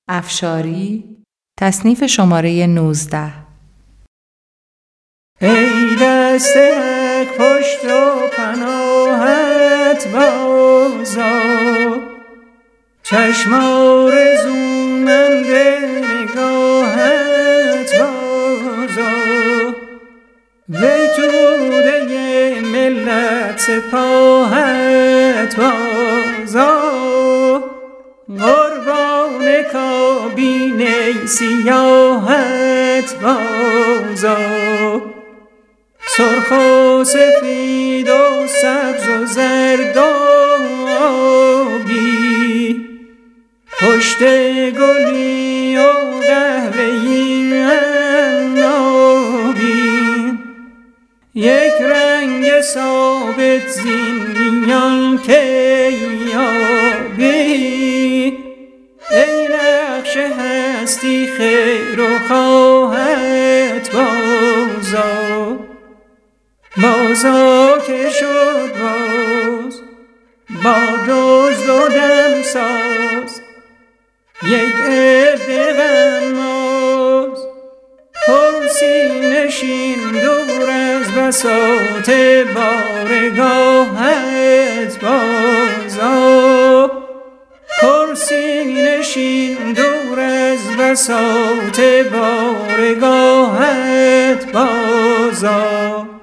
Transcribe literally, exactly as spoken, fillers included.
افشاری تصنیف شماره نوزده. ای دست حق پشت و پناهت بازا، چشم آرزومند نگاهت بازا، وی توده ملت سپاهت بازا، قربان کابینه سیاهت بازا، سرخ و سفید و سبز و زرد و آبی، پشت گلی و قهوه‌ای عنابی، یک رنگ ثابت زین میان که یابی، ای نقش هستی خیر و خواهت بازا، بازا که شد باز با دزد و دمساز، یک عده غماز پرسی نشین دور از بساط بارگاهت بازا، پرسی نشین دور از بساط بارگاهت بازا.